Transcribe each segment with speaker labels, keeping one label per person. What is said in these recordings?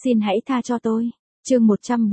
Speaker 1: Xin hãy tha cho tôi. Chương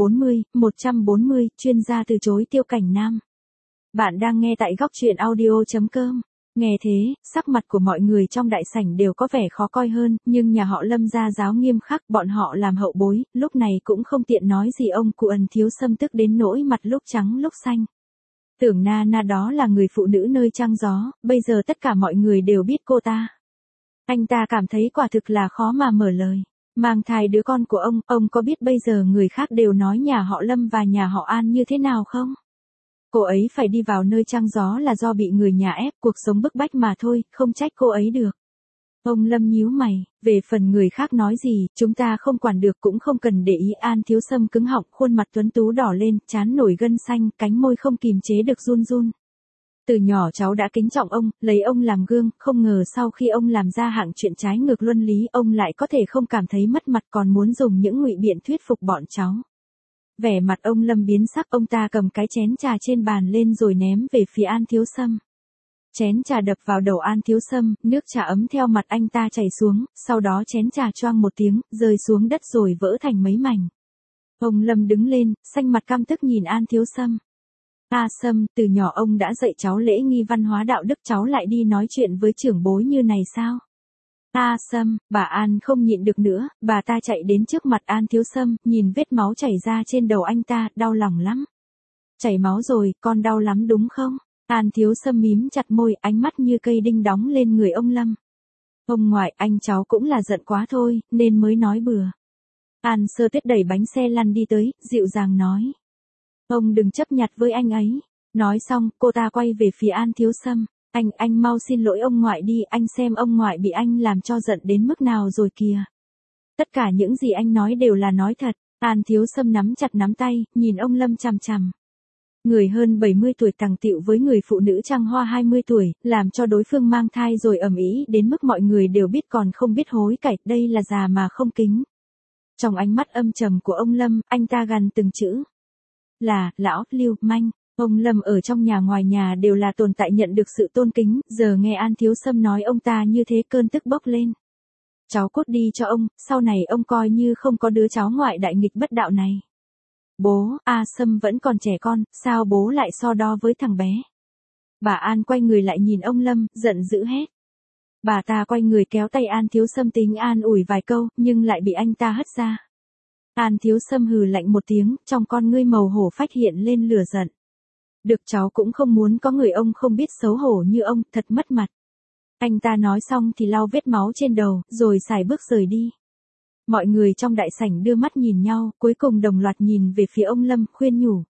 Speaker 1: 140, chuyên gia từ chối Tiêu Cảnh Nam. Bạn đang nghe tại góc truyện audio.com. Nghe thế, sắc mặt của mọi người trong đại sảnh đều có vẻ khó coi hơn, nhưng nhà họ Lâm gia giáo nghiêm khắc, bọn họ làm hậu bối, lúc này cũng không tiện nói gì ông cụ Ân Thiếu Sâm tức đến nỗi mặt lúc trắng lúc xanh. Tưởng Na Na đó là người phụ nữ nơi trăng gió, bây giờ tất cả mọi người đều biết cô ta. Anh ta cảm thấy quả thực là khó mà mở lời. Mang thai đứa con của ông có biết bây giờ người khác đều nói nhà họ Lâm và nhà họ An như thế nào không? Cô ấy phải đi vào nơi trăng gió là do bị người nhà ép, cuộc sống bức bách mà thôi, không trách cô ấy được. Ông Lâm nhíu mày, về phần người khác nói gì, chúng ta không quản được cũng không cần để ý. An Thiếu Sâm cứng họng, khuôn mặt tuấn tú đỏ lên, trán nổi gân xanh, cánh môi không kìm chế được run run. Từ nhỏ cháu đã kính trọng ông, lấy ông làm gương, không ngờ sau khi ông làm ra hạng chuyện trái ngược luân lý, ông lại có thể không cảm thấy mất mặt còn muốn dùng những ngụy biện thuyết phục bọn cháu. Vẻ mặt ông Lâm biến sắc, ông ta cầm cái chén trà trên bàn lên rồi ném về phía An Thiếu Sâm. Chén trà đập vào đầu An Thiếu Sâm, nước trà ấm theo mặt anh ta chảy xuống, sau đó chén trà choang một tiếng, rơi xuống đất rồi vỡ thành mấy mảnh. Ông Lâm đứng lên, xanh mặt căm tức nhìn An Thiếu Sâm. Sâm, từ nhỏ ông đã dạy cháu lễ nghi văn hóa đạo đức, cháu lại đi nói chuyện với trưởng bối như này sao? Sâm, bà An không nhịn được nữa, bà ta chạy đến trước mặt An Thiếu Sâm, nhìn vết máu chảy ra trên đầu anh ta, đau lòng lắm. Chảy máu rồi, con đau lắm đúng không? An Thiếu Sâm mím chặt môi, ánh mắt như cây đinh đóng lên người ông Lâm. Ông ngoại, anh cháu cũng là giận quá thôi, nên mới nói bừa. An Sơ Tuyết đẩy bánh xe lăn đi tới, dịu dàng nói. Ông đừng chấp nhặt với anh ấy. Nói xong, cô ta quay về phía An Thiếu Sâm. Anh mau xin lỗi ông ngoại đi, anh xem ông ngoại bị anh làm cho giận đến mức nào rồi kìa. Tất cả những gì anh nói đều là nói thật. An Thiếu Sâm nắm chặt nắm tay, nhìn ông Lâm chằm chằm. Người hơn 70 tuổi tàng tịu với người phụ nữ trăng hoa 20 tuổi, làm cho đối phương mang thai rồi ầm ĩ đến mức mọi người đều biết còn không biết hối cải, đây là già mà không kính. Trong ánh mắt âm trầm của ông Lâm, anh ta gằn từng chữ. Là, lão, lưu manh. Ông Lâm ở trong nhà ngoài nhà đều là tồn tại nhận được sự tôn kính, giờ nghe An Thiếu Sâm nói ông ta như thế cơn tức bốc lên. Cháu cút đi cho ông, sau này ông coi như không có đứa cháu ngoại đại nghịch bất đạo này. Bố, Sâm vẫn còn trẻ con, sao bố lại so đo với thằng bé? Bà An quay người lại nhìn ông Lâm, giận dữ hét. Bà ta quay người kéo tay An Thiếu Sâm tính an ủi vài câu, nhưng lại bị anh ta hất ra. An Thiếu Sâm hừ lạnh một tiếng, trong con ngươi màu hổ phách hiện lên lửa giận. Được, cháu cũng không muốn có người ông không biết xấu hổ như ông, thật mất mặt. Anh ta nói xong thì lau vết máu trên đầu, rồi xài bước rời đi. Mọi người trong đại sảnh đưa mắt nhìn nhau, cuối cùng đồng loạt nhìn về phía ông Lâm, khuyên nhủ.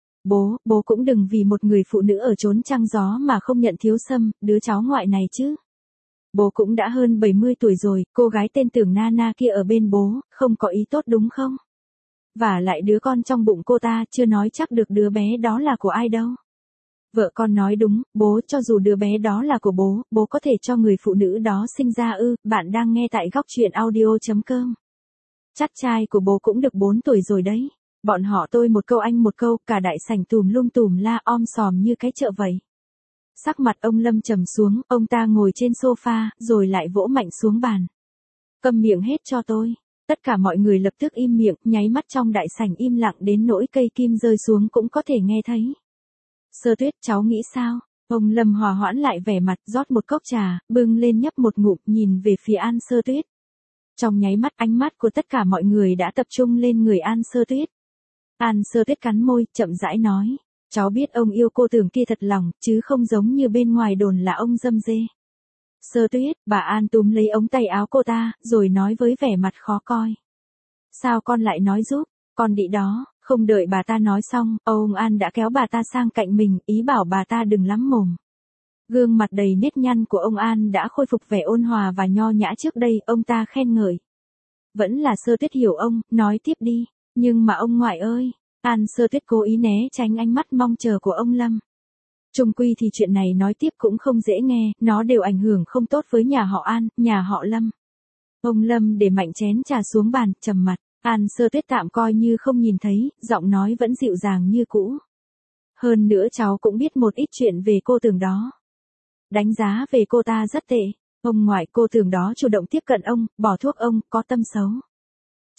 Speaker 1: Bố cũng đừng vì một người phụ nữ ở chốn trăng gió mà không nhận Thiếu Sâm, đứa cháu ngoại này chứ. Bố cũng đã hơn 70 tuổi rồi, cô gái tên Tưởng Na Na kia ở bên bố, không có ý tốt đúng không? Và lại đứa con trong bụng cô ta chưa nói chắc được đứa bé đó là của ai đâu. Vợ con nói đúng, bố, cho dù đứa bé đó là của bố có thể cho người phụ nữ đó sinh ra ư? Bạn đang nghe tại góc truyện audio.com. Chắc trai của bố cũng được 4 tuổi rồi đấy. Bọn họ tôi một câu anh một câu, cả đại sảnh tùm lum tùm la om sòm như cái chợ vậy. Sắc mặt ông Lâm trầm xuống, ông ta ngồi trên sofa, rồi lại vỗ mạnh xuống bàn. Câm miệng hết cho tôi. Tất cả mọi người lập tức im miệng, nháy mắt trong đại sảnh im lặng đến nỗi cây kim rơi xuống cũng có thể nghe thấy. Sơ Tuyết, cháu nghĩ sao? Ông Lâm hòa hoãn lại vẻ mặt, rót một cốc trà, bưng lên nhấp một ngụm, nhìn về phía An Sơ Tuyết. Trong nháy mắt, ánh mắt của tất cả mọi người đã tập trung lên người An Sơ Tuyết. An Sơ Tuyết cắn môi, chậm rãi nói. Cháu biết ông yêu cô Tưởng kia thật lòng, chứ không giống như bên ngoài đồn là ông dâm dê. Sơ Tuyết, bà An túm lấy ống tay áo cô ta, rồi nói với vẻ mặt khó coi. Sao con lại nói giúp, con đĩ đó, không đợi bà ta nói xong, ông An đã kéo bà ta sang cạnh mình, ý bảo bà ta đừng lắm mồm. Gương mặt đầy nếp nhăn của ông An đã khôi phục vẻ ôn hòa và nho nhã trước đây, ông ta khen ngợi. Vẫn là Sơ Tuyết hiểu ông, nói tiếp đi, nhưng mà ông ngoại ơi, An Sơ Tuyết cố ý né tránh ánh mắt mong chờ của ông Lâm. Chung quy thì chuyện này nói tiếp cũng không dễ nghe, nó đều ảnh hưởng không tốt với nhà họ An, nhà họ Lâm. Ông Lâm để mạnh chén trà xuống bàn, trầm mặt, An Sơ Tuyết tạm coi như không nhìn thấy, giọng nói vẫn dịu dàng như cũ. Hơn nữa cháu cũng biết một ít chuyện về cô Tưởng đó. Đánh giá về cô ta rất tệ, ông ngoại cô Tưởng đó chủ động tiếp cận ông, bỏ thuốc ông, có tâm xấu.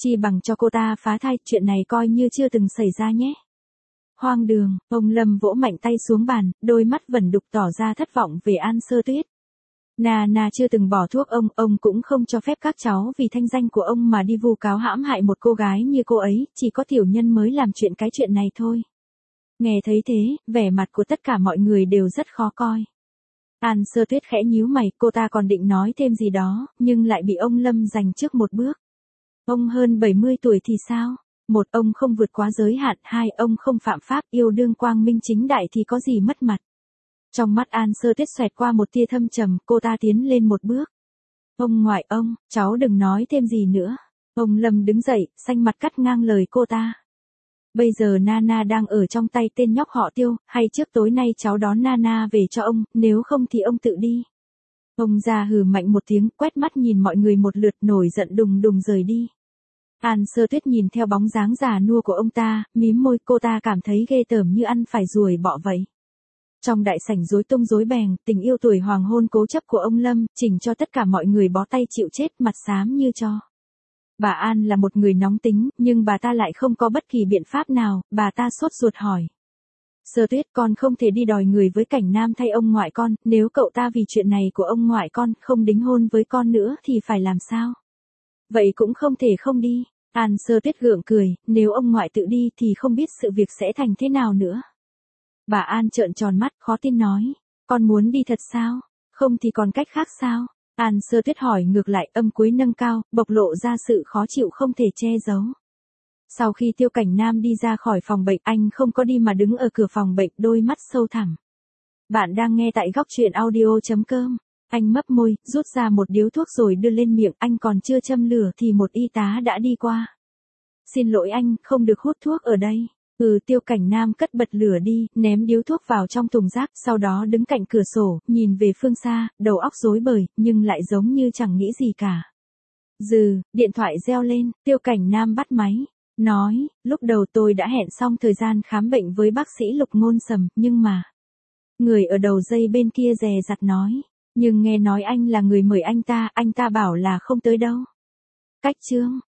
Speaker 1: Chi bằng cho cô ta phá thai, chuyện này coi như chưa từng xảy ra nhé. Hoang đường, ông Lâm vỗ mạnh tay xuống bàn, đôi mắt vẩn đục tỏ ra thất vọng về An Sơ Tuyết. Nana chưa từng bỏ thuốc ông cũng không cho phép các cháu vì thanh danh của ông mà đi vu cáo hãm hại một cô gái như cô ấy, chỉ có tiểu nhân mới làm cái chuyện này thôi. Nghe thấy thế, vẻ mặt của tất cả mọi người đều rất khó coi. An Sơ Tuyết khẽ nhíu mày, cô ta còn định nói thêm gì đó, nhưng lại bị ông Lâm giành trước một bước. Ông hơn 70 tuổi thì sao? Một, ông không vượt quá giới hạn, hai, ông không phạm pháp, yêu đương quang minh chính đại thì có gì mất mặt. Trong mắt An Sơ Tuyết xoẹt qua một tia thâm trầm, cô ta tiến lên một bước. Ông ngoại ông, cháu đừng nói thêm gì nữa. Ông Lâm đứng dậy, xanh mặt cắt ngang lời cô ta. Bây giờ Nana đang ở trong tay tên nhóc họ Tiêu, hay trước tối nay cháu đón Nana về cho ông, nếu không thì ông tự đi. Ông già hừ mạnh một tiếng, quét mắt nhìn mọi người một lượt, nổi giận đùng đùng rời đi. An Sơ Tuyết nhìn theo bóng dáng già nua của ông ta, mím môi, cô ta cảm thấy ghê tởm như ăn phải ruồi bọ vậy. Trong đại sảnh rối tung rối beng, tình yêu tuổi hoàng hôn cố chấp của ông Lâm, chỉnh cho tất cả mọi người bó tay chịu chết, mặt xám như tro. Bà An là một người nóng tính, nhưng bà ta lại không có bất kỳ biện pháp nào, bà ta sốt ruột hỏi. Sơ Tuyết, con không thể đi đòi người với Cảnh Nam thay ông ngoại con, nếu cậu ta vì chuyện này của ông ngoại con không đính hôn với con nữa thì phải làm sao? Vậy cũng không thể không đi. An Sơ Tuyết gượng cười, nếu ông ngoại tự đi thì không biết sự việc sẽ thành thế nào nữa. Bà An trợn tròn mắt, khó tin nói, con muốn đi thật sao? Không thì còn cách khác sao? An Sơ Tuyết hỏi ngược lại, âm cuối nâng cao, bộc lộ ra sự khó chịu không thể che giấu. Sau khi Tiêu Cảnh Nam đi ra khỏi phòng bệnh, anh không có đi mà đứng ở cửa phòng bệnh, đôi mắt sâu thẳm. Bạn đang nghe tại góc truyện audio.com. Anh mấp môi, rút ra một điếu thuốc rồi đưa lên miệng, anh còn chưa châm lửa thì một y tá đã đi qua. Xin lỗi anh, không được hút thuốc ở đây. Tiêu Cảnh Nam cất bật lửa đi, ném điếu thuốc vào trong thùng rác, sau đó đứng cạnh cửa sổ, nhìn về phương xa, đầu óc rối bời, nhưng lại giống như chẳng nghĩ gì cả. Điện thoại reo lên, Tiêu Cảnh Nam bắt máy, nói, lúc đầu tôi đã hẹn xong thời gian khám bệnh với bác sĩ Lục Ngôn Sầm, nhưng mà... Người ở đầu dây bên kia dè dặt nói, nhưng nghe nói anh là người mời anh ta bảo là không tới đâu. Cách chương.